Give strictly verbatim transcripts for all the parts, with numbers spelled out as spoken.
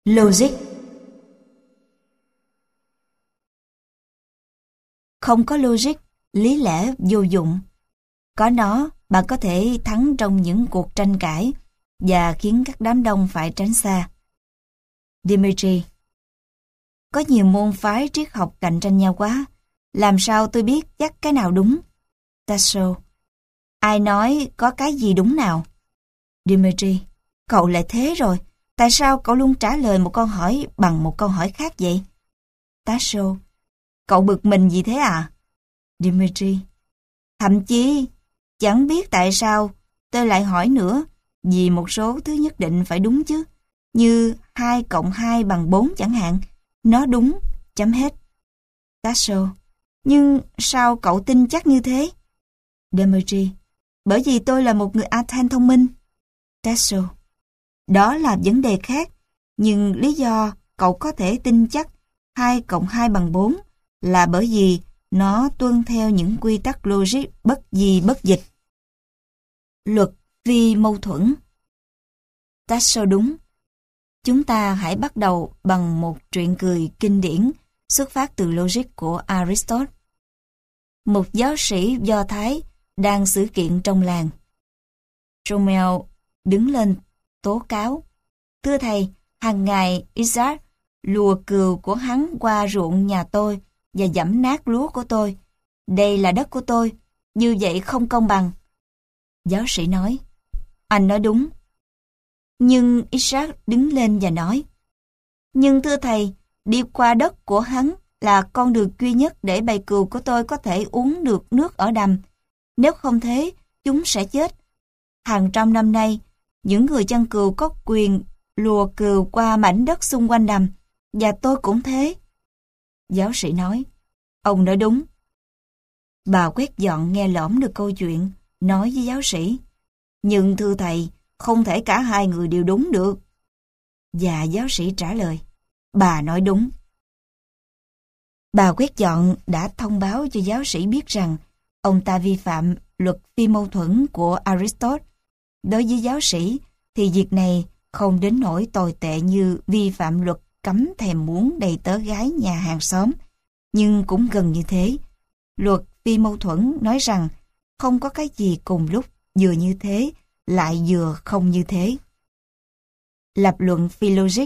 Logic. Không có logic, lý lẽ vô dụng. Có nó, bạn có thể thắng trong những cuộc tranh cãi và khiến các đám đông phải tránh xa. Dimitri. Có nhiều môn phái triết học cạnh tranh nhau quá. Làm sao tôi biết chắc cái nào đúng? Tasso. Ai nói có cái gì đúng nào? Dimitri. Cậu lại thế rồi. Tại sao cậu luôn trả lời một câu hỏi bằng một câu hỏi khác vậy? Tasso. Cậu bực mình gì thế à? Dimitri. Thậm chí, chẳng biết tại sao tôi lại hỏi nữa, vì một số thứ nhất định phải đúng chứ. Như hai cộng hai bằng bốn chẳng hạn. Nó đúng, chấm hết. Tasso. Nhưng sao cậu tin chắc như thế? Dimitri. Bởi vì tôi là một người Athens thông minh. Tasso. Đó là vấn đề khác, nhưng lý do cậu có thể tin chắc hai cộng hai bằng bốn là bởi vì nó tuân theo những quy tắc logic bất di bất dịch. Luật phi mâu thuẫn. Tasso đúng. Chúng ta hãy bắt đầu bằng một truyện cười kinh điển xuất phát từ logic của Aristotle. Một giáo sĩ Do Thái đang xử kiện trong làng. Romeo đứng lên tố cáo. Thưa thầy, hàng ngày Isaac lùa cừu của hắn qua ruộng nhà tôi và giẫm nát lúa của tôi. Đây là đất của tôi, như vậy không công bằng. Giáo sĩ nói, anh nói đúng. Nhưng Isaac đứng lên và nói, nhưng thưa thầy, đi qua đất của hắn là con đường duy nhất để bầy cừu của tôi có thể uống được nước ở đầm. Nếu không thế, chúng sẽ chết. Hàng trăm năm nay, những người chăn cừu có quyền lùa cừu qua mảnh đất xung quanh đầm, và tôi cũng thế. Giáo sĩ nói, ông nói đúng. Bà quét dọn nghe lỏm được câu chuyện, nói với giáo sĩ, nhưng thưa thầy, không thể cả hai người đều đúng được. Và giáo sĩ trả lời, bà nói đúng. Bà quét dọn đã thông báo cho giáo sĩ biết rằng ông ta vi phạm luật phi mâu thuẫn của Aristotle. Đối với giáo sĩ thì việc này không đến nỗi tồi tệ như vi phạm luật cấm thèm muốn đầy tớ gái nhà hàng xóm, nhưng cũng gần như thế. Luật phi mâu thuẫn nói rằng không có cái gì cùng lúc vừa như thế lại vừa không như thế. Lập luận phi logic.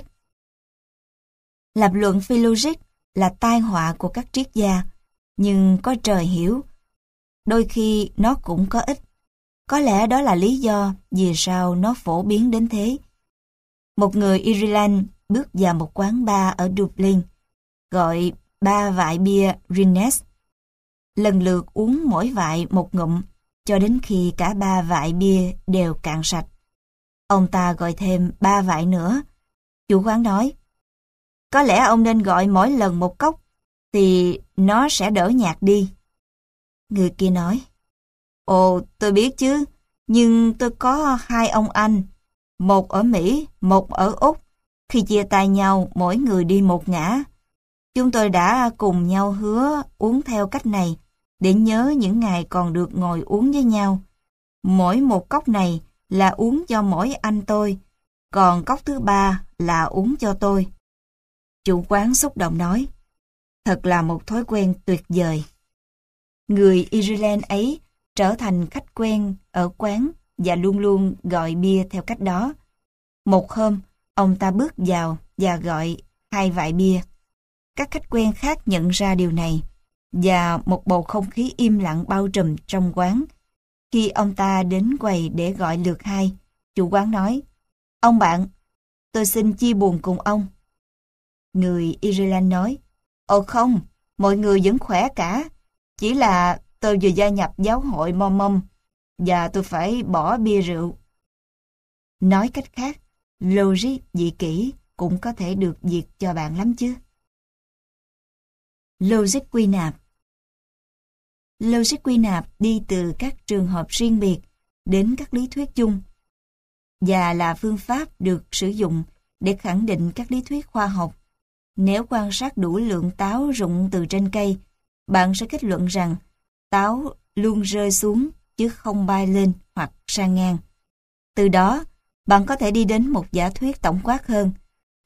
Lập luận phi logic là tai họa của các triết gia, nhưng có trời hiểu, đôi khi nó cũng có ích. Có lẽ đó là lý do vì sao nó phổ biến đến thế. Một người Ireland bước vào một quán bar ở Dublin, gọi ba vại bia Guinness. Lần lượt uống mỗi vại một ngụm, cho đến khi cả ba vại bia đều cạn sạch. Ông ta gọi thêm ba vại nữa. Chủ quán nói, có lẽ ông nên gọi mỗi lần một cốc, thì nó sẽ đỡ nhạt đi. Người kia nói, ồ, tôi biết chứ, nhưng tôi có hai ông anh, một ở Mỹ, một ở Úc. Khi chia tay nhau, mỗi người đi một ngả. Chúng tôi đã cùng nhau hứa uống theo cách này, để nhớ những ngày còn được ngồi uống với nhau. Mỗi một cốc này là uống cho mỗi anh tôi, còn cốc thứ ba là uống cho tôi. Chủ quán xúc động nói, thật là một thói quen tuyệt vời. Người Ireland ấy trở thành khách quen ở quán và luôn luôn gọi bia theo cách đó. Một hôm, ông ta bước vào và gọi hai vại bia. Các khách quen khác nhận ra điều này, và một bầu không khí im lặng bao trùm trong quán. Khi ông ta đến quầy để gọi lượt hai, chủ quán nói, ông bạn, tôi xin chia buồn cùng ông. Người Ireland nói, ồ không, mọi người vẫn khỏe cả. Chỉ là tôi vừa gia nhập giáo hội Mormon và tôi phải bỏ bia rượu. Nói cách khác, logic dị kỷ cũng có thể được diệt cho bạn lắm chứ. Logic quy nạp. Logic quy nạp đi từ các trường hợp riêng biệt đến các lý thuyết chung và là phương pháp được sử dụng để khẳng định các lý thuyết khoa học. Nếu quan sát đủ lượng táo rụng từ trên cây, bạn sẽ kết luận rằng táo luôn rơi xuống chứ không bay lên hoặc sang ngang. Từ đó, bạn có thể đi đến một giả thuyết tổng quát hơn,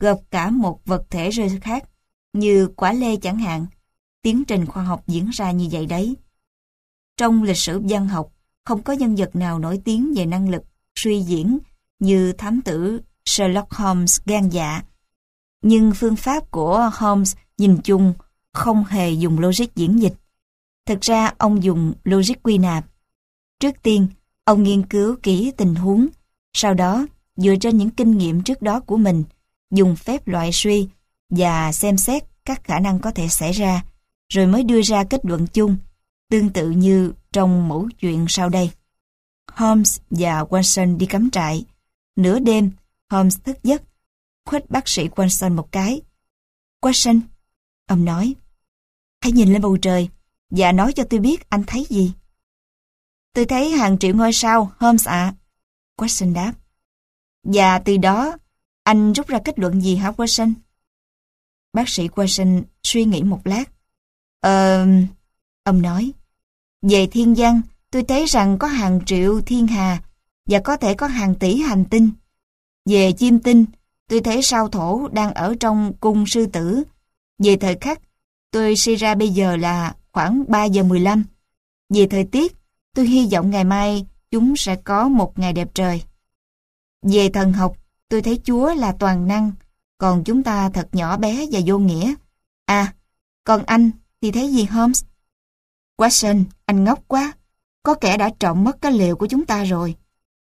gộp cả một vật thể rơi khác, như quả lê chẳng hạn. Tiến trình khoa học diễn ra như vậy đấy. Trong lịch sử văn học, không có nhân vật nào nổi tiếng về năng lực suy diễn như thám tử Sherlock Holmes gan dạ. Nhưng phương pháp của Holmes nhìn chung không hề dùng logic diễn dịch. Thực ra ông dùng logic quy nạp. Trước tiên, ông nghiên cứu kỹ tình huống, sau đó dựa trên những kinh nghiệm trước đó của mình, dùng phép loại suy và xem xét các khả năng có thể xảy ra, rồi mới đưa ra kết luận chung, tương tự như trong mẫu chuyện sau đây. Holmes và Watson đi cắm trại. Nửa đêm, Holmes thức giấc, khuếch bác sĩ Watson một cái. Watson, ông nói, hãy nhìn lên bầu trời và nói cho tôi biết anh thấy gì. Tôi thấy hàng triệu ngôi sao, Holmes ạ. Watson đáp. Và từ đó, anh rút ra kết luận gì hả Watson? Bác sĩ Watson suy nghĩ một lát. Ờ... Ông nói, về thiên văn, tôi thấy rằng có hàng triệu thiên hà và có thể có hàng tỷ hành tinh. Về chiêm tinh, tôi thấy sao Thổ đang ở trong cung sư tử. Về thời khắc, tôi suy ra bây giờ là khoảng ba giờ mười lăm. Về thời tiết, tôi hy vọng ngày mai chúng sẽ có một ngày đẹp trời. Về thần học, tôi thấy Chúa là toàn năng, còn chúng ta thật nhỏ bé và vô nghĩa. À, còn anh thì thấy gì Holmes? Watson, anh ngốc quá. Có kẻ đã trộm mất cái lều của chúng ta rồi.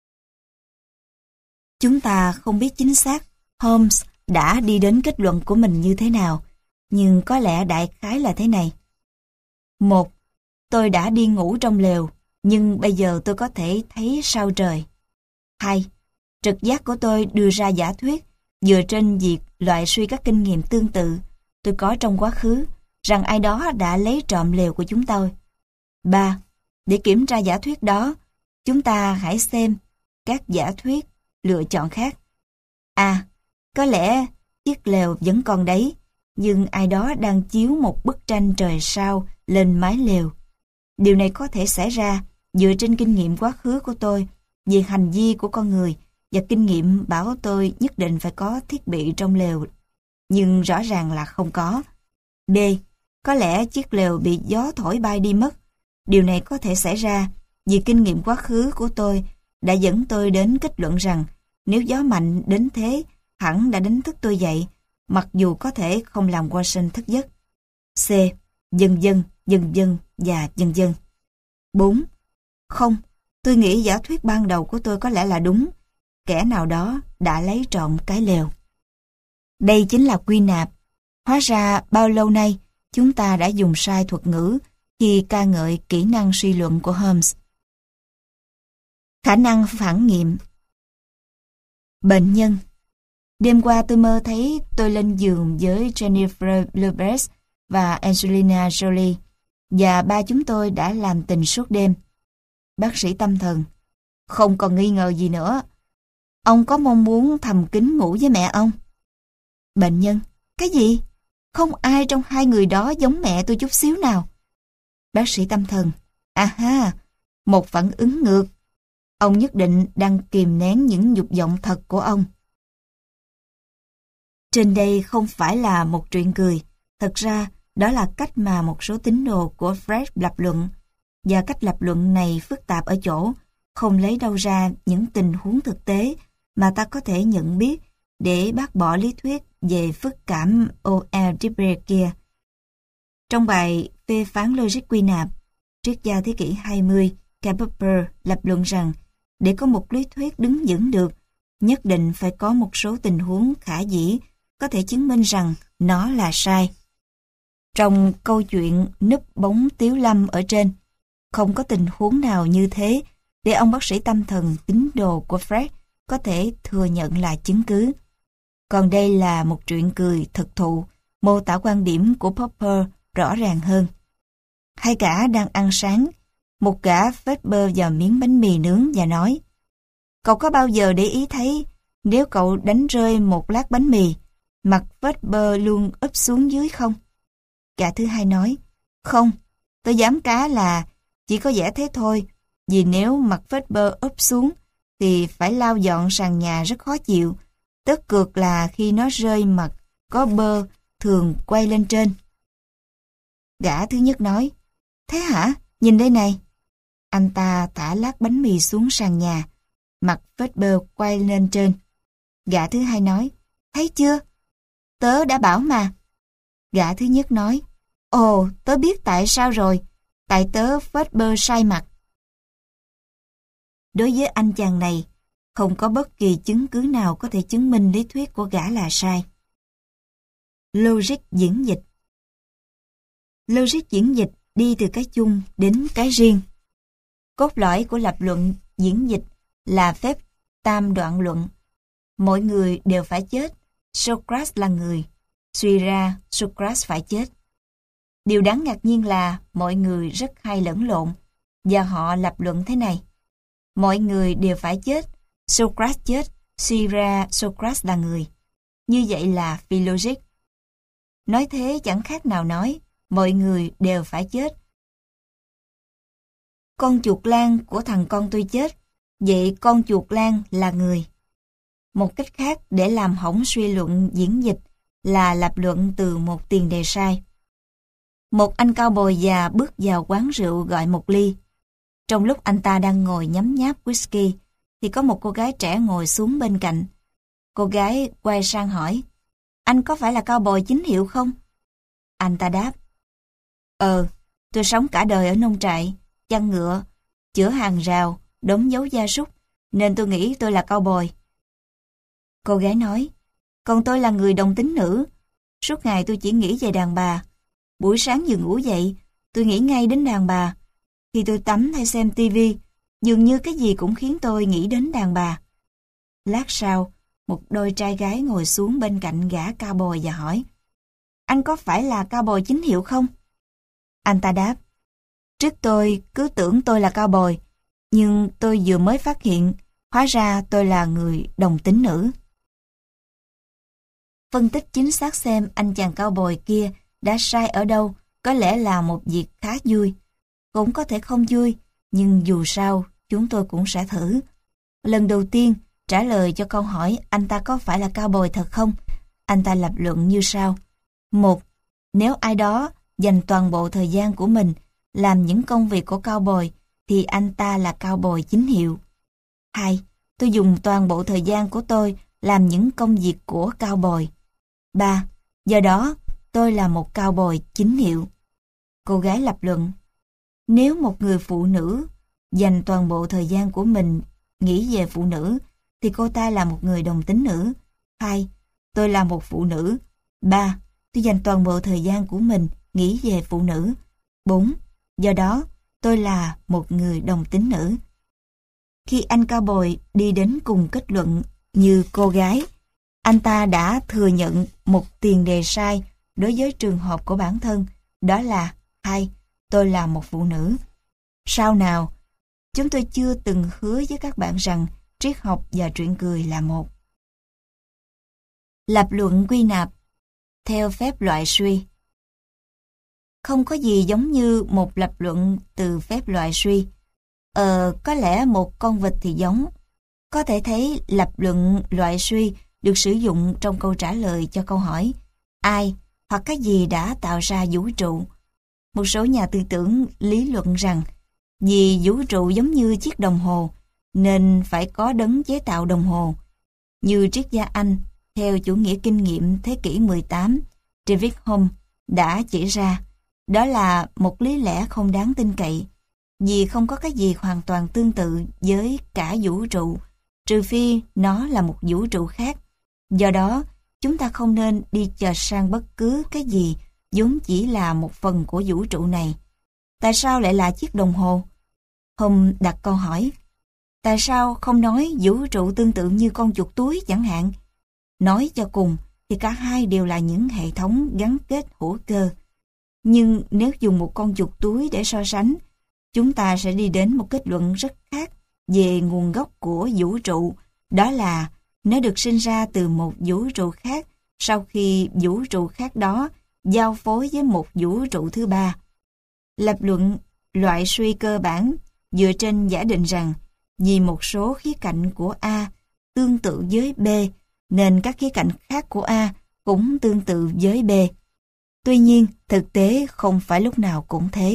Chúng ta không biết chính xác Holmes đã đi đến kết luận của mình như thế nào, nhưng có lẽ đại khái là thế này. Một, tôi đã đi ngủ trong lều, nhưng bây giờ tôi có thể thấy sao trời. Hai, trực giác của tôi đưa ra giả thuyết dựa trên việc loại suy các kinh nghiệm tương tự tôi có trong quá khứ, rằng ai đó đã lấy trộm lều của chúng tôi. Ba, để kiểm tra giả thuyết đó, chúng ta hãy xem các giả thuyết lựa chọn khác. À, có lẽ chiếc lều vẫn còn đấy, nhưng ai đó đang chiếu một bức tranh trời sao lên mái lều. Điều này có thể xảy ra dựa trên kinh nghiệm quá khứ của tôi về hành vi của con người và kinh nghiệm bảo tôi nhất định phải có thiết bị trong lều, nhưng rõ ràng là không có. B, có lẽ chiếc lều bị gió thổi bay đi mất. Điều này có thể xảy ra vì kinh nghiệm quá khứ của tôi đã dẫn tôi đến kết luận rằng nếu gió mạnh đến thế, hẳn đã đánh thức tôi dậy, mặc dù có thể không làm Watson thức giấc. C. Dần dần, dần dần và dần dần. Bốn. Không, tôi nghĩ giả thuyết ban đầu của tôi có lẽ là đúng. Kẻ nào đó đã lấy trộm cái lều. Đây chính là quy nạp. Hóa ra bao lâu nay chúng ta đã dùng sai thuật ngữ khi ca ngợi kỹ năng suy luận của Holmes. Khả năng phản nghiệm. Bệnh nhân. Đêm qua tôi mơ thấy tôi lên giường với Jennifer Lopez và Angelina Jolie, và ba chúng tôi đã làm tình suốt đêm. Bác sĩ tâm thần. Không còn nghi ngờ gì nữa. Ông có mong muốn thầm kín ngủ với mẹ ông? Bệnh nhân. Cái gì? Không ai trong hai người đó giống mẹ tôi chút xíu nào. Bác sĩ tâm thần. À ha, một phản ứng ngược. Ông nhất định đang kìm nén những dục vọng thật của ông. Trên đây không phải là một chuyện cười. Thật ra, đó là cách mà một số tín đồ của Freud lập luận. Và cách lập luận này phức tạp ở chỗ, không lấy đâu ra những tình huống thực tế mà ta có thể nhận biết để bác bỏ lý thuyết về phức cảm O L Dibble kia. Trong bài phê phán logic quy nạp, triết gia thế kỷ hai mươi, Karl Popper lập luận rằng để có một lý thuyết đứng vững được, nhất định phải có một số tình huống khả dĩ có thể chứng minh rằng nó là sai. Trong câu chuyện núp bóng Tiếu Lâm ở trên, không có tình huống nào như thế để ông bác sĩ tâm thần tín đồ của Freud có thể thừa nhận là chứng cứ. Còn đây là một chuyện cười thực thụ, mô tả quan điểm của Popper rõ ràng hơn. Hai gã đang ăn sáng, một gã phết bơ vào miếng bánh mì nướng và nói: "Cậu có bao giờ để ý thấy nếu cậu đánh rơi một lát bánh mì, mặt phết bơ luôn úp xuống dưới không?" Gã thứ hai nói: "Không, tôi dám cá là chỉ có vẻ thế thôi, vì nếu mặt phết bơ úp xuống thì phải lau dọn sàn nhà rất khó chịu, Tớ cược là khi nó rơi mặt có bơ thường quay lên trên. Gã thứ nhất nói, thế hả? Nhìn đây này. Anh ta thả lát bánh mì xuống sàn nhà, mặt vết bơ quay lên trên. Gã thứ hai nói, thấy chưa? Tớ đã bảo mà. Gã thứ nhất nói, ồ, tớ biết tại sao rồi, tại tớ vết bơ sai mặt. Đối với anh chàng này, không có bất kỳ chứng cứ nào có thể chứng minh lý thuyết của gã là sai. Logic diễn dịch. Logic diễn dịch đi từ cái chung đến cái riêng. Cốt lõi của lập luận diễn dịch là phép tam đoạn luận. Mỗi người đều phải chết, Socrates là người. Suy ra, Socrates phải chết. Điều đáng ngạc nhiên là mọi người rất hay lẫn lộn, và họ lập luận thế này. Mọi người đều phải chết, Socrates chết, suy ra Socrates là người. Như vậy là phi logic. Nói thế chẳng khác nào nói, mọi người đều phải chết. Con chuột lang của thằng con tôi chết, vậy con chuột lang là người. Một cách khác để làm hỏng suy luận diễn dịch là lập luận từ một tiền đề sai. Một anh cao bồi già bước vào quán rượu gọi một ly. Trong lúc anh ta đang ngồi nhấm nháp whisky, thì có một cô gái trẻ ngồi xuống bên cạnh. Cô gái quay sang hỏi, anh có phải là cao bồi chính hiệu không? Anh ta đáp, Ờ, tôi sống cả đời ở nông trại, chăn ngựa, chữa hàng rào, đóng dấu gia súc, nên tôi nghĩ tôi là cao bồi. Cô gái nói, còn tôi là người đồng tính nữ, suốt ngày tôi chỉ nghĩ về đàn bà. Buổi sáng vừa ngủ dậy, tôi nghĩ ngay đến đàn bà. Khi tôi tắm hay xem tivi, dường như cái gì cũng khiến tôi nghĩ đến đàn bà. Lát sau, một đôi trai gái ngồi xuống bên cạnh gã cao bồi và hỏi, anh có phải là cao bồi chính hiệu không? Anh ta đáp, trước tôi cứ tưởng tôi là cao bồi, nhưng tôi vừa mới phát hiện, hóa ra tôi là người đồng tính nữ. Phân tích chính xác xem anh chàng cao bồi kia đã sai ở đâu có lẽ là một việc khá vui. Cũng có thể không vui, nhưng dù sao chúng tôi cũng sẽ thử. Lần đầu tiên trả lời cho câu hỏi anh ta có phải là cao bồi thật không, anh ta lập luận như sau. Một, nếu ai đó dành toàn bộ thời gian của mình làm những công việc của cao bồi thì anh ta là cao bồi chính hiệu. Hai, tôi dùng toàn bộ thời gian của tôi làm những công việc của cao bồi. Ba, do đó tôi là một cao bồi chính hiệu. Cô gái lập luận, nếu một người phụ nữ dành toàn bộ thời gian của mình nghĩ về phụ nữ thì cô ta là một người đồng tính nữ. Hai, tôi là một phụ nữ. Ba, tôi dành toàn bộ thời gian của mình nghĩ về phụ nữ. Bốn, do đó tôi là một người đồng tính nữ. Khi anh cao bồi đi đến cùng kết luận như cô gái, anh ta đã thừa nhận một tiền đề sai đối với trường hợp của bản thân, đó là hai, tôi là một phụ nữ. Sao nào, chúng tôi chưa từng hứa với các bạn rằng triết học và truyện cười là một. Lập luận quy nạp theo phép loại suy. Không có gì giống như một lập luận từ phép loại suy. Ờ, có lẽ một con vịt thì giống. Có thể thấy lập luận loại suy được sử dụng trong câu trả lời cho câu hỏi ai hoặc cái gì đã tạo ra vũ trụ. Một số nhà tư tưởng lý luận rằng vì vũ trụ giống như chiếc đồng hồ nên phải có đấng chế tạo đồng hồ. Như triết gia Anh theo chủ nghĩa kinh nghiệm thế kỷ mười tám, David Hume đã chỉ ra, đó là một lý lẽ không đáng tin cậy, vì không có cái gì hoàn toàn tương tự với cả vũ trụ, trừ phi nó là một vũ trụ khác. Do đó, chúng ta không nên đi chệch sang bất cứ cái gì vốn chỉ là một phần của vũ trụ này. Tại sao lại là chiếc đồng hồ? Hume đặt câu hỏi, tại sao không nói vũ trụ tương tự như con chuột túi chẳng hạn? Nói cho cùng thì cả hai đều là những hệ thống gắn kết hữu cơ. Nhưng nếu dùng một con chuột túi để so sánh, chúng ta sẽ đi đến một kết luận rất khác về nguồn gốc của vũ trụ, đó là nó được sinh ra từ một vũ trụ khác sau khi vũ trụ khác đó giao phối với một vũ trụ thứ ba. Lập luận loại suy cơ bản dựa trên giả định rằng vì một số khía cạnh của A tương tự với B nên các khía cạnh khác của A cũng tương tự với B. Tuy nhiên, thực tế không phải lúc nào cũng thế.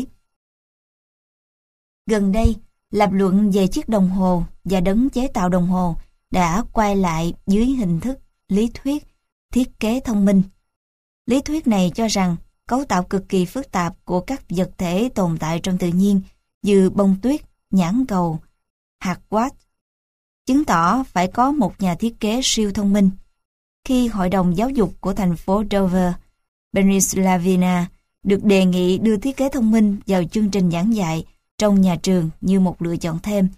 Gần đây, lập luận về chiếc đồng hồ và đấng chế tạo đồng hồ đã quay lại dưới hình thức lý thuyết thiết kế thông minh. Lý thuyết này cho rằng cấu tạo cực kỳ phức tạp của các vật thể tồn tại trong tự nhiên như bông tuyết, nhãn cầu, hạt quartz, chứng tỏ phải có một nhà thiết kế siêu thông minh. Khi Hội đồng Giáo dục của thành phố Dover, Pennsylvania, được đề nghị đưa thiết kế thông minh vào chương trình giảng dạy trong nhà trường như một lựa chọn thêm.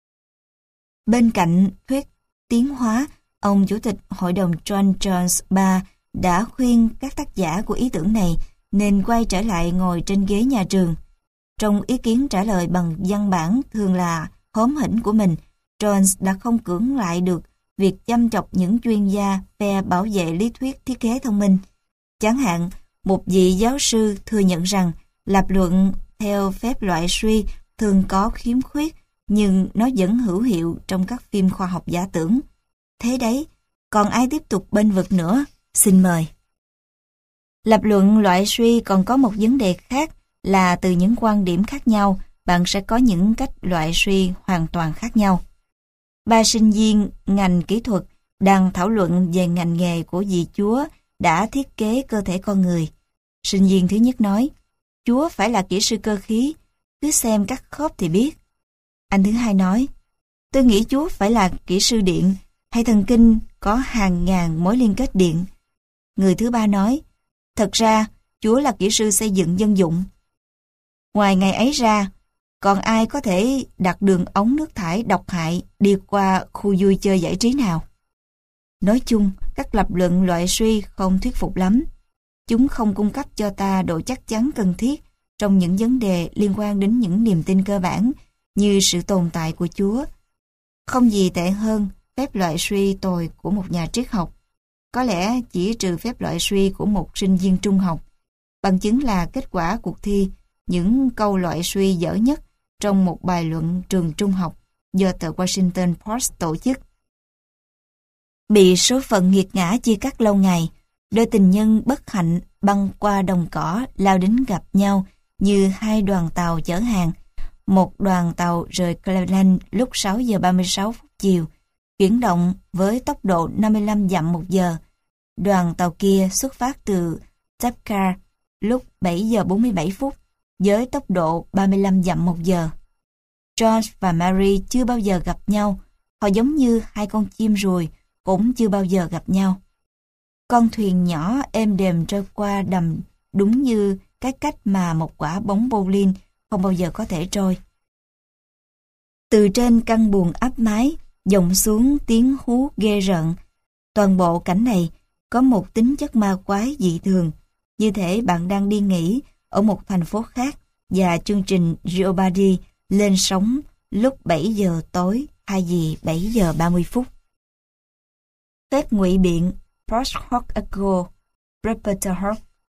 Bên cạnh thuyết tiến hóa, ông Chủ tịch Hội đồng John Jones ba đã khuyên các tác giả của ý tưởng này nên quay trở lại ngồi trên ghế nhà trường. Trong ý kiến trả lời bằng văn bản thường là hóm hỉnh của mình, Jones đã không cưỡng lại được việc chăm chọc những chuyên gia phe bảo vệ lý thuyết thiết kế thông minh. Chẳng hạn, một vị giáo sư thừa nhận rằng lập luận theo phép loại suy thường có khiếm khuyết, nhưng nó vẫn hữu hiệu trong các phim khoa học giả tưởng. Thế đấy, còn ai tiếp tục bênh vực nữa? Xin mời. Lập luận loại suy còn có một vấn đề khác là từ những quan điểm khác nhau, bạn sẽ có những cách loại suy hoàn toàn khác nhau. Ba sinh viên ngành kỹ thuật đang thảo luận về ngành nghề của vị Chúa đã thiết kế cơ thể con người. Sinh viên thứ nhất nói, Chúa phải là kỹ sư cơ khí, cứ xem các khớp thì biết. Anh thứ hai nói, tôi nghĩ Chúa phải là kỹ sư điện, hay thần kinh có hàng ngàn mối liên kết điện. Người thứ ba nói, thật ra Chúa là kỹ sư xây dựng dân dụng. Ngoài ngày ấy ra, còn ai có thể đặt đường ống nước thải độc hại đi qua khu vui chơi giải trí nào? Nói chung, các lập luận loại suy không thuyết phục lắm. Chúng không cung cấp cho ta độ chắc chắn cần thiết trong những vấn đề liên quan đến những niềm tin cơ bản như sự tồn tại của Chúa. Không gì tệ hơn phép loại suy tồi của một nhà triết học. Có lẽ chỉ trừ phép loại suy của một sinh viên trung học. Bằng chứng là kết quả cuộc thi những câu loại suy dở nhất trong một bài luận trường trung học do tờ Washington Post tổ chức. Bị số phận nghiệt ngã chia cắt lâu ngày, đôi tình nhân bất hạnh băng qua đồng cỏ lao đến gặp nhau như hai đoàn tàu chở hàng. Một đoàn tàu rời Cleveland lúc sáu giờ ba mươi sáu phút chiều, chuyển động với tốc độ năm mươi lăm dặm một giờ. Đoàn tàu kia xuất phát từ Tapcar lúc bảy giờ bốn mươi bảy phút với tốc độ ba mươi lăm dặm một giờ. George và Mary chưa bao giờ gặp nhau, họ giống như hai con chim ruồi cũng chưa bao giờ gặp nhau. Con thuyền nhỏ êm đềm trôi qua đầm đúng như cái cách mà một quả bóng bowling không bao giờ có thể trôi. Từ trên căn buồng áp mái dòng xuống tiếng hú ghê rợn. Toàn bộ cảnh này có một tính chất ma quái dị thường, như thể bạn đang đi nghỉ ở một thành phố khác và chương trình Jeopardy lên sóng lúc bảy giờ tối thay vì bảy giờ ba mươi phút. Phép ngụy biện Post hoc ergo propter hoc.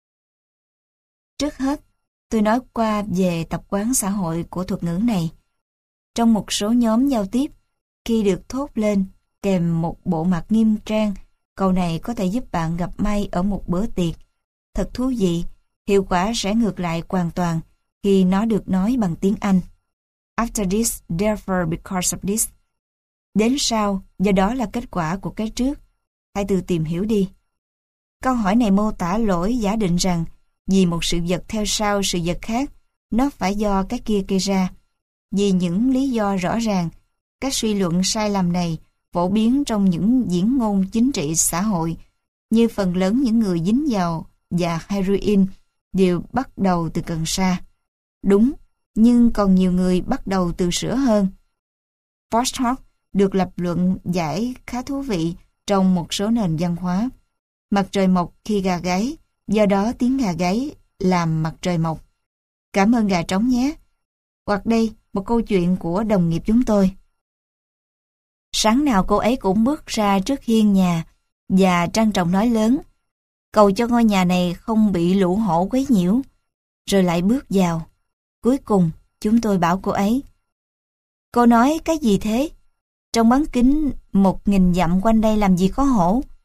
Trước hết, tôi nói qua về tập quán xã hội của thuật ngữ này. Trong một số nhóm giao tiếp, khi được thốt lên kèm một bộ mặt nghiêm trang, câu này có thể giúp bạn gặp may ở một bữa tiệc. Thật thú vị, hiệu quả sẽ ngược lại hoàn toàn khi nó được nói bằng tiếng Anh. After this, therefore, because of this. Đến sau, do đó là kết quả của cái trước. Hãy tự tìm hiểu đi. Câu hỏi này mô tả lỗi giả định rằng vì một sự vật theo sau sự vật khác, nó phải do cái kia gây ra. Vì những lý do rõ ràng, các suy luận sai lầm này phổ biến trong những diễn ngôn chính trị xã hội, như phần lớn những người dính vào và heroin đều bắt đầu từ cần sa. Đúng, nhưng còn nhiều người bắt đầu từ sữa hơn. Post hoc được lập luận giải khá thú vị trong một số nền văn hóa. Mặt trời mọc khi gà gáy, do đó tiếng gà gáy làm mặt trời mọc. Cảm ơn gà trống nhé. Hoặc đây, một câu chuyện của đồng nghiệp chúng tôi. Sáng nào cô ấy cũng bước ra trước hiên nhà và trang trọng nói lớn, cầu cho ngôi nhà này không bị lũ hổ quấy nhiễu, rồi lại bước vào. Cuối cùng, chúng tôi bảo cô ấy, cô nói cái gì thế? Trong bán kính một nghìn dặm quanh đây làm gì có hổ?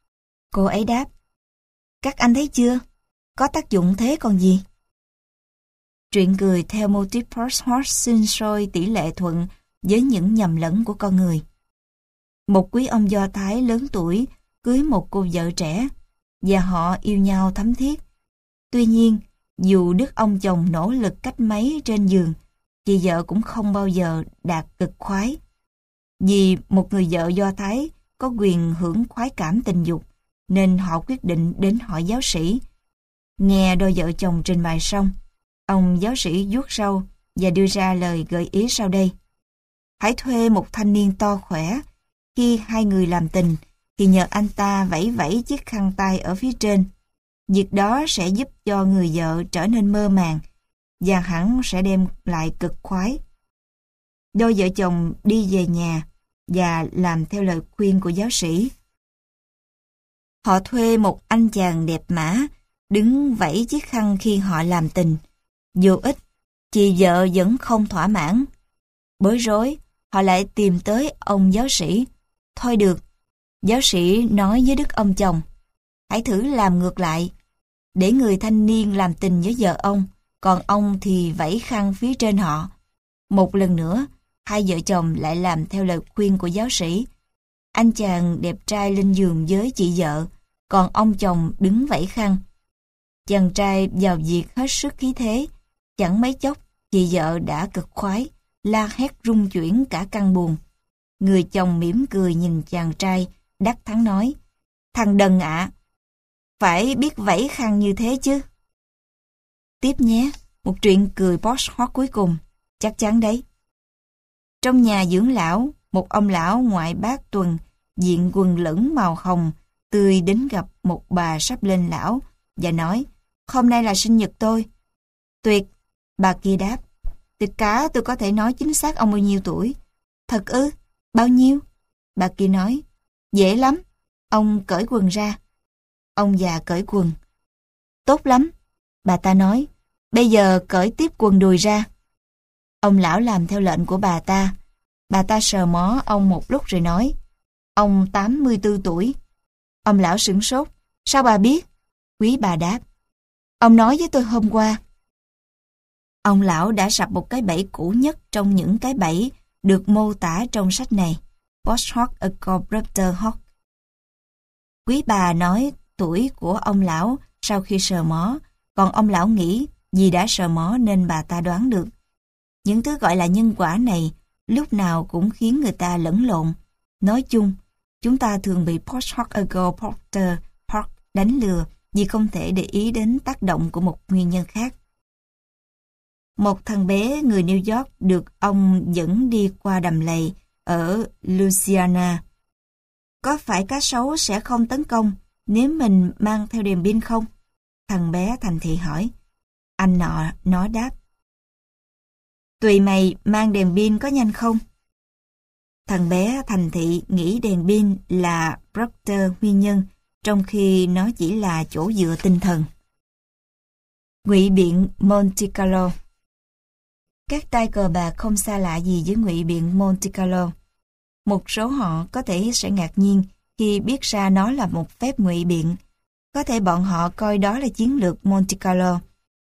Cô ấy đáp, các anh thấy chưa? Có tác dụng thế còn gì? Truyện cười theo mô típ Portsmouth sinh sôi tỷ lệ thuận với những nhầm lẫn của con người. Một quý ông Do Thái lớn tuổi cưới một cô vợ trẻ và họ yêu nhau thắm thiết. Tuy nhiên, dù đức ông chồng nỗ lực cách mấy trên giường, chị vợ cũng không bao giờ đạt cực khoái. Vì một người vợ Do Thái có quyền hưởng khoái cảm tình dục, nên họ quyết định đến hỏi giáo sĩ. Nghe đôi vợ chồng trình bày xong, ông giáo sĩ vuốt râu và đưa ra lời gợi ý sau đây. Hãy thuê một thanh niên to khỏe. Khi hai người làm tình, thì nhờ anh ta vẫy vẫy chiếc khăn tay ở phía trên. Việc đó sẽ giúp cho người vợ trở nên mơ màng và hẳn sẽ đem lại cực khoái. Đôi vợ chồng đi về nhà và làm theo lời khuyên của giáo sĩ. Họ thuê một anh chàng đẹp mã đứng vẫy chiếc khăn khi họ làm tình. Vô ích, chị vợ vẫn không thỏa mãn. Bối rối, họ lại tìm tới ông giáo sĩ. Thôi được, giáo sĩ nói với đức ông chồng, hãy thử làm ngược lại, để người thanh niên làm tình với vợ ông, còn ông thì vẫy khăn phía trên họ. Một lần nữa, hai vợ chồng lại làm theo lời khuyên của giáo sĩ. Anh chàng đẹp trai lên giường với chị vợ, còn ông chồng đứng vẫy khăn. Chàng trai vào việc hết sức khí thế, chẳng mấy chốc chị vợ đã cực khoái, la hét rung chuyển cả căn buồng. Người chồng mỉm cười nhìn chàng trai, đắc thắng nói, thằng đần ạ, phải biết vẫy khăn như thế chứ. Tiếp nhé, một chuyện cười Portsmouth cuối cùng, chắc chắn đấy. Trong nhà dưỡng lão, một ông lão ngoại bác tuần, diện quần lửng màu hồng, tươi đến gặp một bà sắp lên lão, và nói, hôm nay là sinh nhật tôi. Tuyệt, bà kia đáp, tuyệt cả tôi có thể nói chính xác ông bao nhiêu tuổi. Thật ư, bao nhiêu? Bà kia nói, dễ lắm, ông cởi quần ra. Ông già cởi quần. Tốt lắm, bà ta nói, bây giờ cởi tiếp quần đùi ra. Ông lão làm theo lệnh của bà ta. Bà ta sờ mó ông một lúc rồi nói, ông tám mươi tư tuổi. Ông lão sửng sốt, sao bà biết? Quý bà đáp, ông nói với tôi hôm qua. Ông lão đã sập một cái bẫy cũ nhất trong những cái bẫy được mô tả trong sách này, Portsmouth A Corrupter Hawk. Quý bà nói tuổi của ông lão sau khi sờ mó, còn ông lão nghĩ vì đã sờ mó nên bà ta đoán được. Những thứ gọi là nhân quả này lúc nào cũng khiến người ta lẫn lộn. Nói chung, chúng ta thường bị Portsmouth A Corrupter Hawk đánh lừa vì không thể để ý đến tác động của một nguyên nhân khác. Một thằng bé người New York được ông dẫn đi qua đầm lầy ở Louisiana. Có phải cá sấu sẽ không tấn công nếu mình mang theo đèn pin không? Thằng bé thành thị hỏi. Anh nọ nó đáp. Tùy mày, mang đèn pin có nhanh không? Thằng bé thành thị nghĩ đèn pin là Proctor nguyên nhân, trong khi nó chỉ là chỗ dựa tinh thần. Ngụy biện Monte Carlo. Các tay cờ bạc không xa lạ gì với ngụy biện Monte Carlo. Một số họ có thể sẽ ngạc nhiên khi biết ra nó là một phép ngụy biện. Có thể bọn họ coi đó là chiến lược Monte Carlo.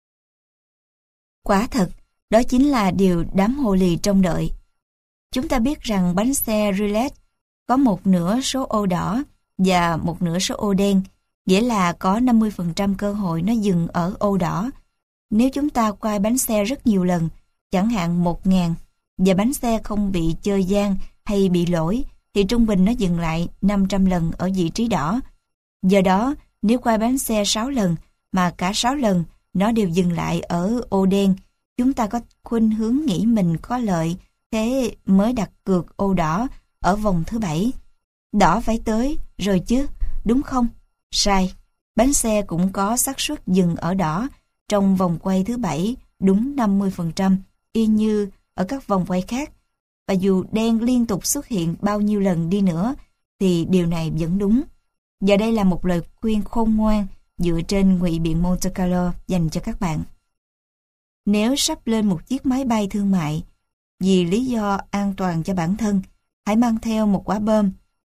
Quả thật, đó chính là điều đám hồ lì trông đợi. Chúng ta biết rằng bánh xe roulette có một nửa số ô đỏ và một nửa số ô đen, nghĩa là có năm mươi phần trăm cơ hội nó dừng ở ô đỏ. Nếu chúng ta quay bánh xe rất nhiều lần, chẳng hạn một ngàn, và bánh xe không bị chơi gian hay bị lỗi, thì trung bình nó dừng lại năm trăm lần ở vị trí đỏ. Do đó, nếu quay bánh xe sáu lần, mà cả sáu lần nó đều dừng lại ở ô đen, chúng ta có khuynh hướng nghĩ mình có lợi, thế mới đặt cược ô đỏ ở vòng thứ bảy. Đỏ phải tới rồi chứ, đúng không? Sai. Bánh xe cũng có xác suất dừng ở đỏ trong vòng quay thứ bảy đúng năm mươi phần trăm, y như ở các vòng quay khác. Và dù đen liên tục xuất hiện bao nhiêu lần đi nữa, thì điều này vẫn đúng. Và đây là một lời khuyên khôn ngoan dựa trên ngụy biện Monte Carlo dành cho các bạn. Nếu sắp lên một chiếc máy bay thương mại, vì lý do an toàn cho bản thân, hãy mang theo một quả bom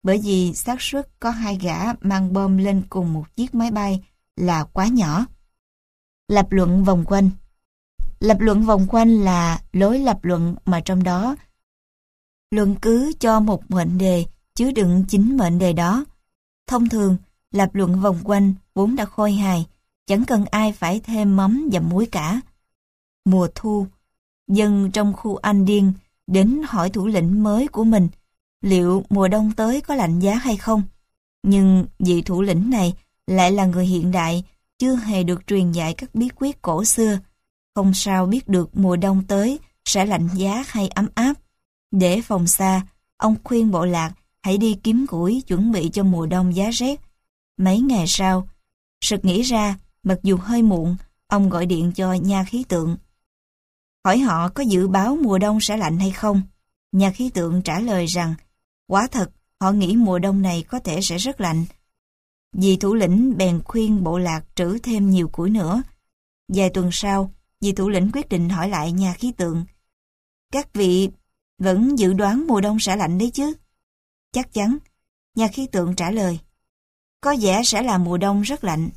bởi vì xác suất có hai gã mang bom lên cùng một chiếc máy bay là quá nhỏ. Lập luận vòng quanh. Lập luận vòng quanh là lối lập luận mà trong đó luận cứ cho một mệnh đề chứa đựng chính mệnh đề đó. Thông thường, lập luận vòng quanh vốn đã khôi hài, chẳng cần ai phải thêm mắm và muối cả. Mùa thu, dân trong khu An Điên đến hỏi thủ lĩnh mới của mình liệu mùa đông tới có lạnh giá hay không. Nhưng vị thủ lĩnh này lại là người hiện đại, chưa hề được truyền dạy các bí quyết cổ xưa, không sao biết được mùa đông tới sẽ lạnh giá hay ấm áp. Để phòng xa, ông khuyên bộ lạc hãy đi kiếm củi chuẩn bị cho mùa đông giá rét. Mấy ngày sau, sực nghĩ ra, mặc dù hơi muộn, ông gọi điện cho nhà khí tượng. Hỏi họ có dự báo mùa đông sẽ lạnh hay không. Nhà khí tượng trả lời rằng, quả thật, họ nghĩ mùa đông này có thể sẽ rất lạnh. Vị thủ lĩnh bèn khuyên bộ lạc trữ thêm nhiều củi nữa. Vài tuần sau, vị thủ lĩnh quyết định hỏi lại nhà khí tượng. Các vị vẫn dự đoán mùa đông sẽ lạnh đấy chứ? Chắc chắn, nhà khí tượng trả lời. Có vẻ sẽ là mùa đông rất lạnh.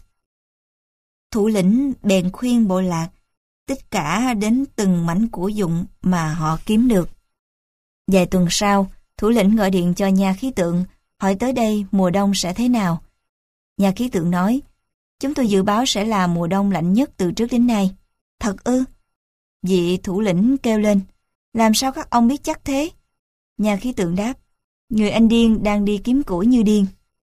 Thủ lĩnh bèn khuyên bộ lạc tất cả đến từng mảnh của dụng mà họ kiếm được. Vài tuần sau, thủ lĩnh gọi điện cho nhà khí tượng hỏi tới đây mùa đông sẽ thế nào. Nhà khí tượng nói, chúng tôi dự báo sẽ là mùa đông lạnh nhất từ trước đến nay. Thật ư? Vị thủ lĩnh kêu lên, làm sao các ông biết chắc thế? Nhà khí tượng đáp, người Anh điên đang đi kiếm củi như điên.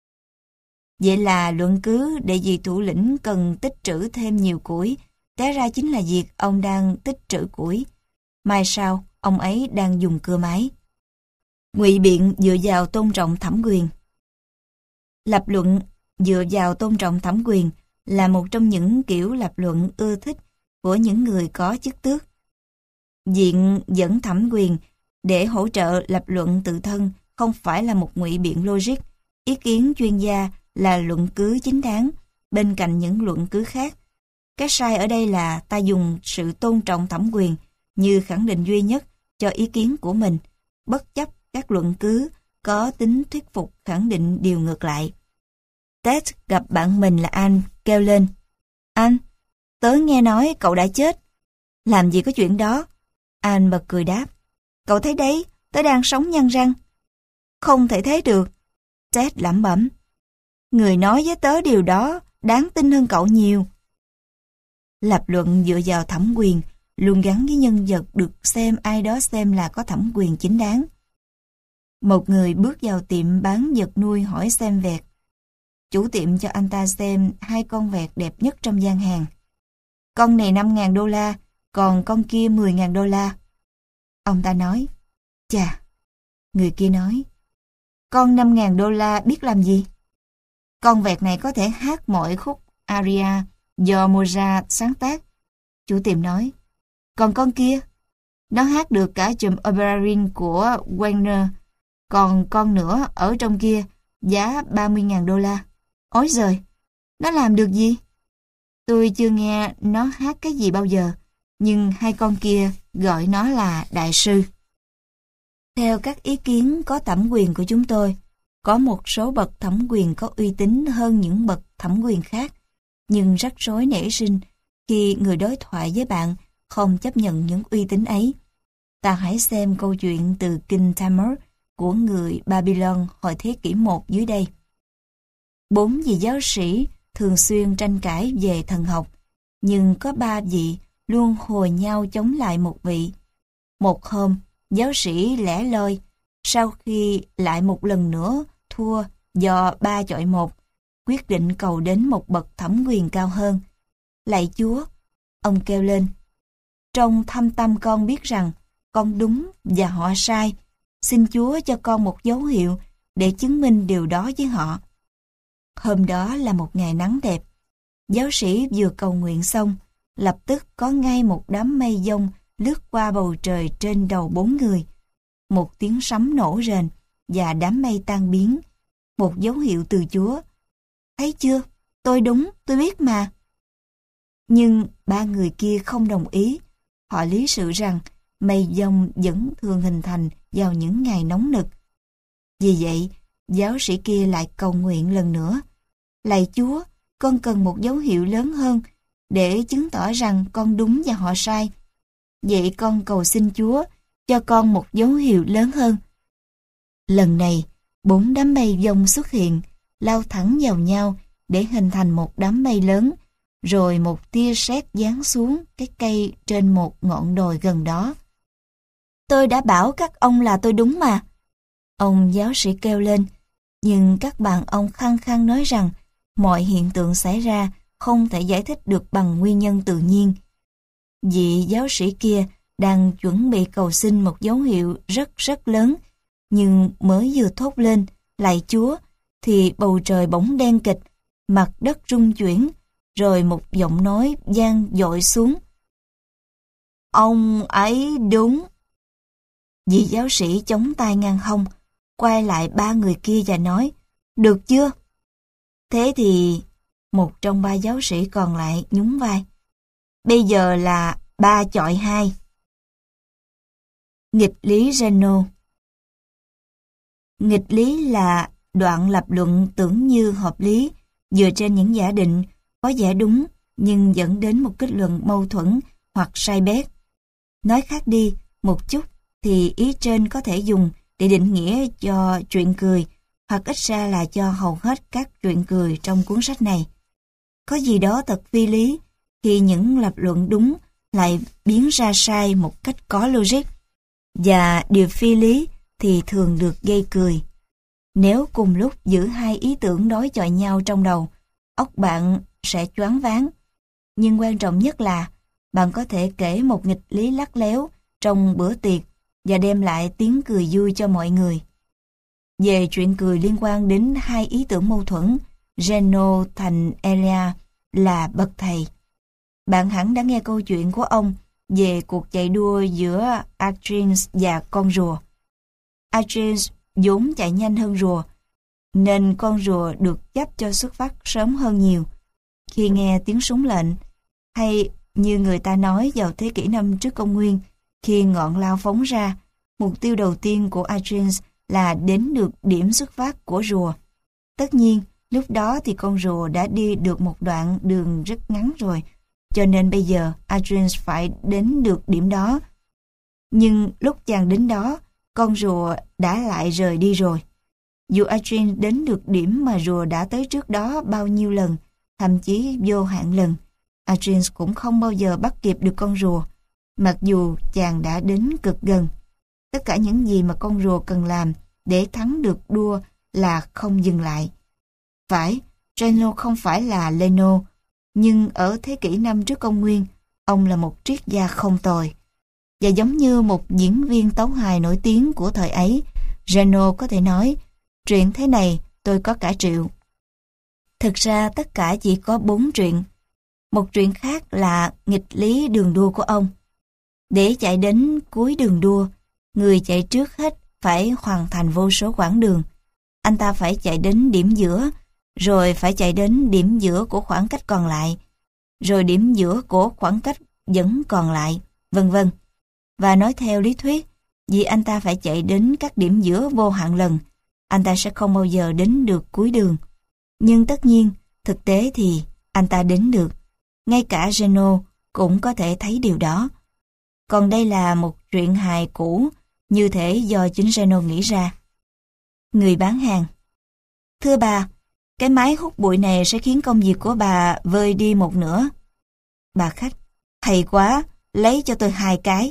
Vậy là luận cứ để vị thủ lĩnh cần tích trữ thêm nhiều củi, té ra chính là việc ông đang tích trữ củi. Mai sau, ông ấy đang dùng cưa máy. Ngụy biện dựa vào tôn trọng thẩm quyền. Lập luận dựa vào tôn trọng thẩm quyền là một trong những kiểu lập luận ưa thích của những người có chức tước. Viện dẫn thẩm quyền để hỗ trợ lập luận tự thân không phải là một ngụy biện logic. Ý kiến chuyên gia là luận cứ chính đáng bên cạnh những luận cứ khác. Cái sai ở đây là ta dùng sự tôn trọng thẩm quyền như khẳng định duy nhất cho ý kiến của mình, bất chấp các luận cứ có tính thuyết phục khẳng định điều ngược lại. Ted gặp bạn mình là Anh, kêu lên, anh, tớ nghe nói cậu đã chết. Làm gì có chuyện đó? Anh bật cười đáp, cậu thấy đấy, tớ đang sống nhăn răng. Không thể thế được. Ted lẩm bẩm, người nói với tớ điều đó đáng tin hơn cậu nhiều. Lập luận dựa vào thẩm quyền luôn gắn với nhân vật được xem ai đó xem là có thẩm quyền chính đáng. Một người bước vào tiệm bán vật nuôi hỏi xem vẹt. Chủ tiệm cho anh ta xem hai con vẹt đẹp nhất trong gian hàng. Con này năm ngàn đô la, còn con kia mười ngàn đô la. Ông ta nói, chà. Người kia nói, con năm ngàn đô la biết làm gì? Con vẹt này có thể hát mọi khúc aria do Mozart sáng tác. Chủ tiệm nói, còn con kia? Nó hát được cả chùm Oberyn của Wagner, còn con nữa ở trong kia giá ba mươi ngàn đô la. Ối giời, nó làm được gì? Tôi chưa nghe nó hát cái gì bao giờ, nhưng hai con kia gọi nó là đại sư. Theo các ý kiến có thẩm quyền của chúng tôi, có một số bậc thẩm quyền có uy tín hơn những bậc thẩm quyền khác, nhưng rắc rối nảy sinh khi người đối thoại với bạn không chấp nhận những uy tín ấy. Ta hãy xem câu chuyện từ kinh Tammuz của người Babylon hồi thế kỷ một dưới đây. Bốn vị giáo sĩ thường xuyên tranh cãi về thần học, nhưng có ba vị luôn hồi nhau chống lại một vị. Một hôm, giáo sĩ lẻ loi, sau khi lại một lần nữa thua do ba chọi một, quyết định cầu đến một bậc thẩm quyền cao hơn. Lạy Chúa, ông kêu lên, trong thâm tâm con biết rằng con đúng và họ sai. Xin Chúa cho con một dấu hiệu để chứng minh điều đó với họ. Hôm đó là một ngày nắng đẹp. Giáo sĩ vừa cầu nguyện xong, lập tức có ngay một đám mây giông lướt qua bầu trời trên đầu bốn người. Một tiếng sấm nổ rền và đám mây tan biến. Một dấu hiệu từ Chúa. Thấy chưa? Tôi đúng, tôi biết mà. Nhưng ba người kia không đồng ý. Họ lý sự rằng mây giông vẫn thường hình thành vào những ngày nóng nực. Vì vậy, giáo sĩ kia lại cầu nguyện lần nữa. Lạy Chúa, con cần một dấu hiệu lớn hơn để chứng tỏ rằng con đúng và họ sai. Vậy con cầu xin Chúa cho con một dấu hiệu lớn hơn. Lần này, bốn đám mây giông xuất hiện, lao thẳng vào nhau để hình thành một đám mây lớn, rồi một tia sét giáng xuống cái cây trên một ngọn đồi gần đó. Tôi đã bảo các ông là tôi đúng mà. Ông giáo sĩ kêu lên, nhưng các bạn ông khăng khăng nói rằng mọi hiện tượng xảy ra không thể giải thích được bằng nguyên nhân tự nhiên. Vị giáo sĩ kia đang chuẩn bị cầu xin một dấu hiệu rất rất lớn, nhưng mới vừa thốt lên, lạy Chúa, thì bầu trời bỗng đen kịch, mặt đất rung chuyển, rồi một giọng nói vang dội xuống. Ông ấy đúng. Vị giáo sĩ chống tay ngang hông, quay lại ba người kia và nói, được chưa? Thế thì một trong ba giáo sĩ còn lại nhún vai. Bây giờ là ba chọi hai. Nghịch lý Zeno. Nghịch lý là đoạn lập luận tưởng như hợp lý, dựa trên những giả định có vẻ đúng nhưng dẫn đến một kết luận mâu thuẫn hoặc sai bét. Nói khác đi một chút thì ý trên có thể dùng để định nghĩa cho chuyện cười, hoặc ít ra là cho hầu hết các chuyện cười trong cuốn sách này. Có gì đó thật phi lý khi những lập luận đúng lại biến ra sai một cách có logic, và điều phi lý thì thường được gây cười. Nếu cùng lúc giữ hai ý tưởng đối chọi nhau trong đầu, óc bạn sẽ choáng váng. Nhưng quan trọng nhất là bạn có thể kể một nghịch lý lắt léo trong bữa tiệc và đem lại tiếng cười vui cho mọi người. Về chuyện cười liên quan đến hai ý tưởng mâu thuẫn, Zeno thành Elia là bậc thầy. Bạn hẳn đã nghe câu chuyện của ông về cuộc chạy đua giữa Achilles và con rùa. Achilles vốn chạy nhanh hơn rùa, nên con rùa được chấp cho xuất phát sớm hơn nhiều. Khi nghe tiếng súng lệnh, hay như người ta nói vào thế kỷ năm trước công nguyên, khi ngọn lao phóng ra, mục tiêu đầu tiên của Achilles là đến được điểm xuất phát của rùa. Tất nhiên, lúc đó thì con rùa đã đi được một đoạn đường rất ngắn rồi, cho nên bây giờ Achilles phải đến được điểm đó. Nhưng lúc chàng đến đó, con rùa đã lại rời đi rồi. Dù Achilles đến được điểm mà rùa đã tới trước đó bao nhiêu lần, thậm chí vô hạn lần, Achilles cũng không bao giờ bắt kịp được con rùa, mặc dù chàng đã đến cực gần. Tất cả những gì mà con rùa cần làm để thắng được đua là không dừng lại. Phải, Zeno không phải là Leno, nhưng ở thế kỷ năm trước công nguyên, ông là một triết gia không tồi. Và giống như một diễn viên tấu hài nổi tiếng của thời ấy, Zeno có thể nói, chuyện thế này tôi có cả triệu. Thực ra tất cả chỉ có bốn chuyện. Một chuyện khác là nghịch lý đường đua của ông. Để chạy đến cuối đường đua, người chạy trước hết phải hoàn thành vô số quãng đường. Anh ta phải chạy đến điểm giữa, rồi phải chạy đến điểm giữa của khoảng cách còn lại, rồi điểm giữa của khoảng cách vẫn còn lại, vân vân. Và nói theo lý thuyết, vì anh ta phải chạy đến các điểm giữa vô hạn lần, anh ta sẽ không bao giờ đến được cuối đường. Nhưng tất nhiên, thực tế thì anh ta đến được. Ngay cả Zeno cũng có thể thấy điều đó. Còn đây là một chuyện hài cũ, như thể do chính Zeno nghĩ ra. Người bán hàng: thưa bà, cái máy hút bụi này sẽ khiến công việc của bà vơi đi một nửa. Bà khách: hay quá, lấy cho tôi hai cái.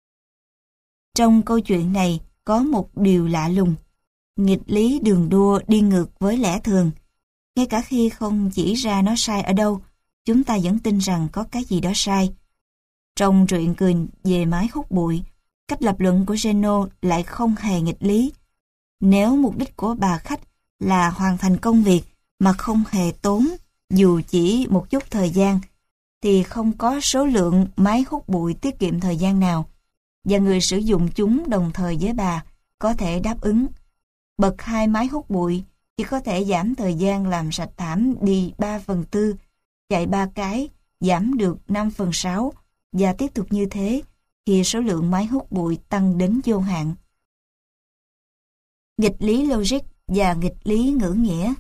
Trong câu chuyện này có một điều lạ lùng. Nghịch lý đường đua đi ngược với lẽ thường. Ngay cả khi không chỉ ra nó sai ở đâu, chúng ta vẫn tin rằng có cái gì đó sai. Trong truyện cười về máy hút bụi, cách lập luận của Zeno lại không hề nghịch lý. Nếu mục đích của bà khách là hoàn thành công việc mà không hề tốn dù chỉ một chút thời gian, thì không có số lượng máy hút bụi tiết kiệm thời gian nào, và người sử dụng chúng đồng thời với bà có thể đáp ứng. Bật hai máy hút bụi chỉ có thể giảm thời gian làm sạch thảm đi ba phần tư, chạy ba cái giảm được năm phần sáu, và tiếp tục như thế khi số lượng máy hút bụi tăng đến vô hạn. Nghịch lý logic và nghịch lý ngữ nghĩa.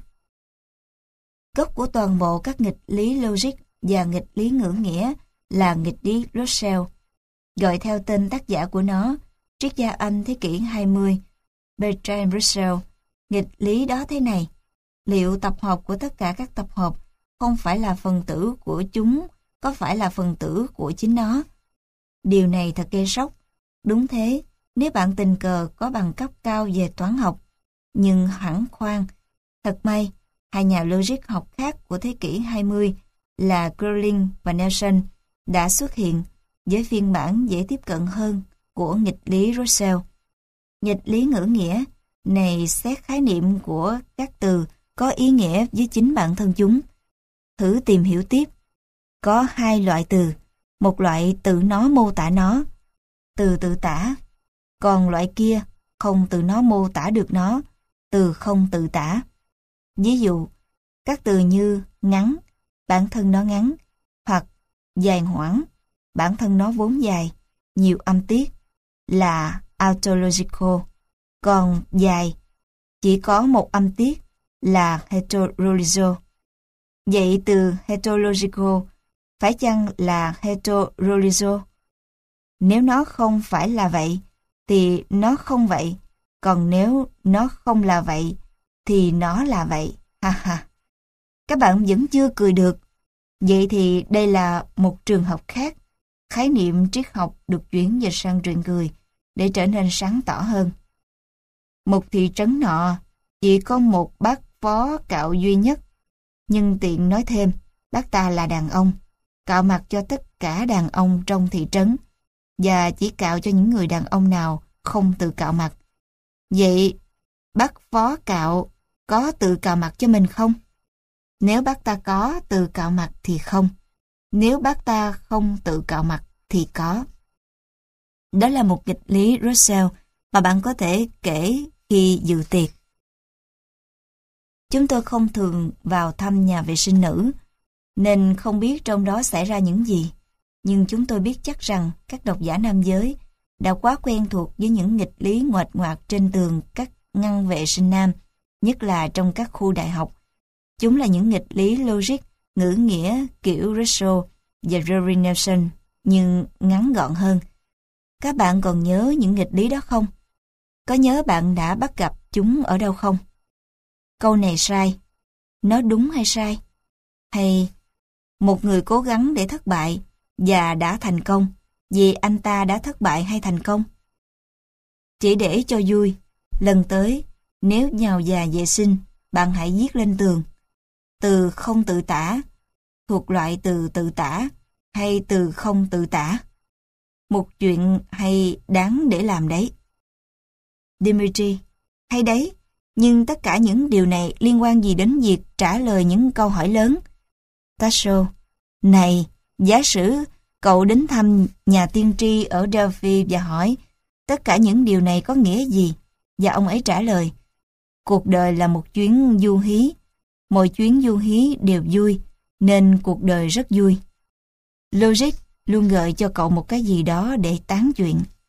Gốc của toàn bộ các nghịch lý logic và nghịch lý ngữ nghĩa là nghịch lý Russell, gọi theo tên tác giả của nó, triết gia Anh thế kỷ hai mươi, Bertrand Russell. Nghịch lý đó thế này: liệu tập hợp của tất cả các tập hợp không phải là phần tử của chúng có phải là phần tử của chính nó? Điều này thật gây sốc. Đúng thế, nếu bạn tình cờ có bằng cấp cao về toán học. Nhưng hẳn khoan, thật may, hai nhà logic học khác của thế kỷ hai mươi là Gröling và Nelson đã xuất hiện với phiên bản dễ tiếp cận hơn của nghịch lý Russell. Nghịch lý ngữ nghĩa này xét khái niệm của các từ có ý nghĩa với chính bản thân chúng. Thử tìm hiểu tiếp. Có hai loại từ, một loại tự nó mô tả nó, từ tự tả, còn loại kia không tự nó mô tả được nó, từ không tự tả. Ví dụ, các từ như ngắn, bản thân nó ngắn, hoặc dài ngoãng, bản thân nó vốn dài, nhiều âm tiết, là autological, còn dài, chỉ có một âm tiết, là heterological. Vậy từ heterological phải chăng là heterological? Nếu nó không phải là vậy, thì nó không vậy, còn nếu nó không là vậy, thì nó là vậy. Ha ha. Các bạn vẫn chưa cười được. Vậy thì đây là một trường hợp khác. Khái niệm triết học được chuyển dịch sang truyện cười để trở nên sáng tỏ hơn. Một thị trấn nọ chỉ có một bác phó cạo duy nhất. Nhưng tiện nói thêm, bác ta là đàn ông, cạo mặt cho tất cả đàn ông trong thị trấn, và chỉ cạo cho những người đàn ông nào không tự cạo mặt. Vậy, bác phó cạo có tự cạo mặt cho mình không? Nếu bác ta có tự cạo mặt thì không. Nếu bác ta không tự cạo mặt thì có. Đó là một nghịch lý Russell mà bạn có thể kể khi dự tiệc. Chúng tôi không thường vào thăm nhà vệ sinh nữ, nên không biết trong đó xảy ra những gì. Nhưng chúng tôi biết chắc rằng các độc giả nam giới đã quá quen thuộc với những nghịch lý ngoạch ngoạc trên tường các ngăn vệ sinh nam, nhất là trong các khu đại học. Chúng là những nghịch lý logic, ngữ nghĩa kiểu Russell và Rory Nelson, nhưng ngắn gọn hơn. Các bạn còn nhớ những nghịch lý đó không? Có nhớ bạn đã bắt gặp chúng ở đâu không? Câu này sai. Nó đúng hay sai? Hay một người cố gắng để thất bại và đã thành công vì anh ta đã thất bại hay thành công? Chỉ để cho vui, lần tới nếu nhào già vệ sinh, bạn hãy viết lên tường từ không tự tả thuộc loại từ tự tả hay từ không tự tả. Một chuyện hay đáng để làm đấy. Dimitri, hay đấy, nhưng tất cả những điều này liên quan gì đến việc trả lời những câu hỏi lớn? Tasso, này, giả sử cậu đến thăm nhà tiên tri ở Delphi và hỏi tất cả những điều này có nghĩa gì? Và ông ấy trả lời, cuộc đời là một chuyến du hí. Mọi chuyến du hí đều vui, nên cuộc đời rất vui. Logic luôn gợi cho cậu một cái gì đó để tán chuyện.